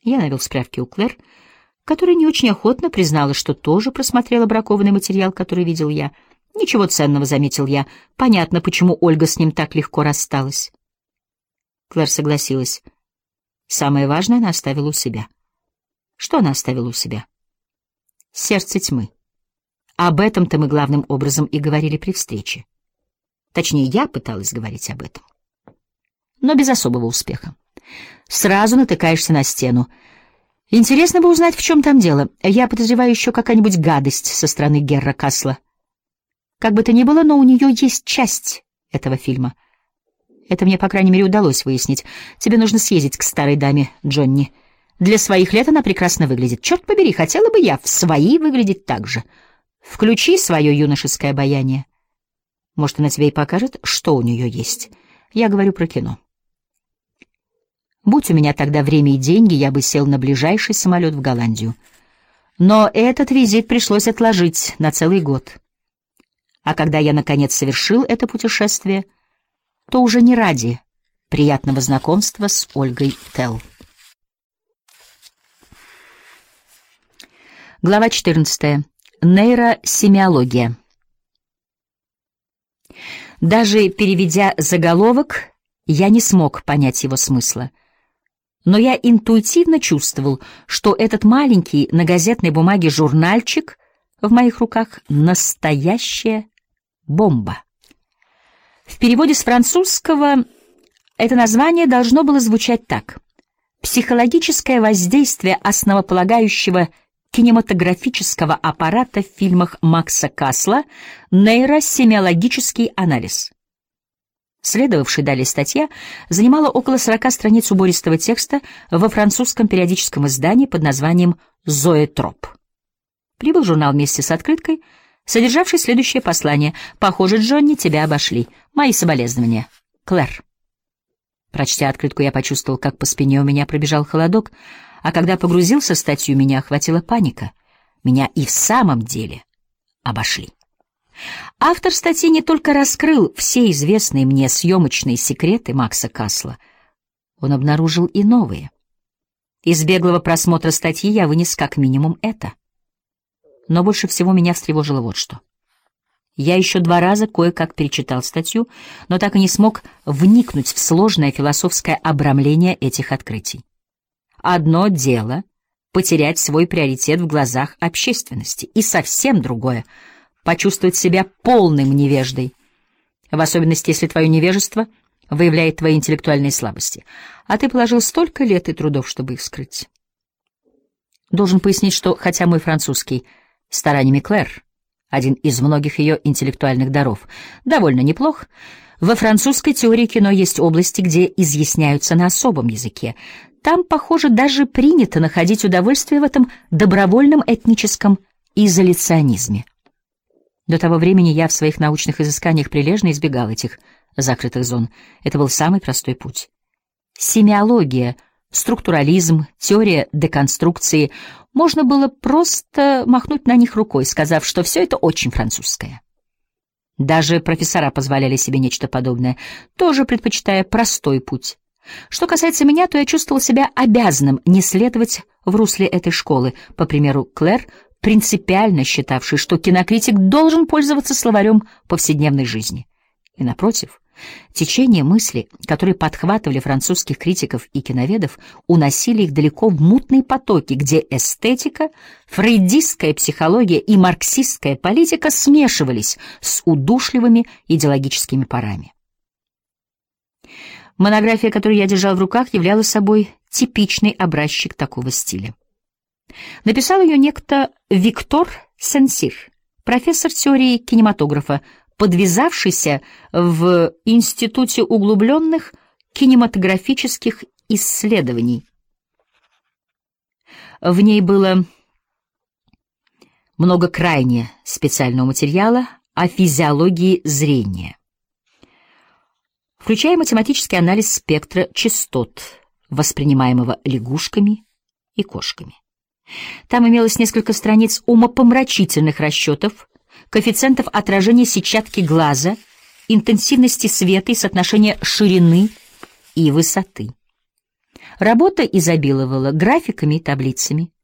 Я навел справки у Клэр, которая не очень охотно призналась, что тоже просмотрела бракованный материал, который видел я. «Ничего ценного», — заметил я. «Понятно, почему Ольга с ним так легко рассталась». Клэр согласилась. Самое важное она оставила у себя. Что она оставила у себя? Сердце тьмы. Об этом-то мы главным образом и говорили при встрече. Точнее, я пыталась говорить об этом. Но без особого успеха. Сразу натыкаешься на стену. Интересно бы узнать, в чем там дело. Я подозреваю еще какая-нибудь гадость со стороны Герра Касла. Как бы то ни было, но у нее есть часть этого фильма. Это мне, по крайней мере, удалось выяснить. Тебе нужно съездить к старой даме, Джонни. Для своих лет она прекрасно выглядит. Черт побери, хотела бы я в свои выглядеть так же. Включи свое юношеское обаяние. Может, она тебе и покажет, что у нее есть. Я говорю про кино. Будь у меня тогда время и деньги, я бы сел на ближайший самолет в Голландию. Но этот визит пришлось отложить на целый год. А когда я, наконец, совершил это путешествие, то уже не ради приятного знакомства с Ольгой Телл. Глава 14. Нейросемиология. Даже переведя заголовок, я не смог понять его смысла. Но я интуитивно чувствовал, что этот маленький на газетной бумаге журнальчик в моих руках — настоящая бомба. В переводе с французского это название должно было звучать так: «Психологическое воздействие основополагающего кинематографического аппарата в фильмах Макса Касла, нейросемиологический анализ». Следовавшая далее статья занимала около 40 страниц убористого текста во французском периодическом издании под названием «Зоэтроп». Прибыл журнал вместе с открыткой, содержавшей следующее послание: «Похоже, Джонни, тебя обошли. Мои соболезнования. Клэр». Прочтя открытку, я почувствовал, как по спине у меня пробежал холодок, а когда погрузился в статью, меня охватила паника. Меня и в самом деле обошли. Автор статьи не только раскрыл все известные мне съемочные секреты Макса Касла, он обнаружил и новые. Из беглого просмотра статьи я вынес как минимум это. Но больше всего меня встревожило вот что. Я еще 2 раза кое-как перечитал статью, но так и не смог вникнуть в сложное философское обрамление этих открытий. Одно дело — потерять свой приоритет в глазах общественности, и совсем другое — почувствовать себя полным невеждой, в особенности, если твое невежество выявляет твои интеллектуальные слабости, а ты положил столько лет и трудов, чтобы их скрыть. Должен пояснить, что, хотя мой французский стараниями Клэр, один из многих ее интеллектуальных даров, довольно неплох, во французской теории кино есть области, где изъясняются на особом языке. Там, похоже, даже принято находить удовольствие в этом добровольном этническом изоляционизме. До того времени я в своих научных изысканиях прилежно избегал этих закрытых зон. Это был самый простой путь. Семиология, структурализм, теория деконструкции — можно было просто махнуть на них рукой, сказав, что все это очень французское. Даже профессора позволяли себе нечто подобное, тоже предпочитая простой путь. Что касается меня, то я чувствовал себя обязанным не следовать в русле этой школы, по примеру Клэр, принципиально считавший, что кинокритик должен пользоваться словарем повседневной жизни. И, напротив, течение мысли, которые подхватывали французских критиков и киноведов, уносили их далеко в мутные потоки, где эстетика, фрейдистская психология и марксистская политика смешивались с удушливыми идеологическими парами. Монография, которую я держал в руках, являла собой типичный образчик такого стиля. Написал ее некто Виктор Сен-Сир, профессор теории кинематографа, подвязавшийся в Институте углубленных кинематографических исследований. В ней было много крайне специального материала о физиологии зрения, включая математический анализ спектра частот, воспринимаемого лягушками и кошками. Там имелось несколько страниц умопомрачительных расчетов, коэффициентов отражения сетчатки глаза, интенсивности света и соотношения ширины и высоты. Работа изобиловала графиками и таблицами.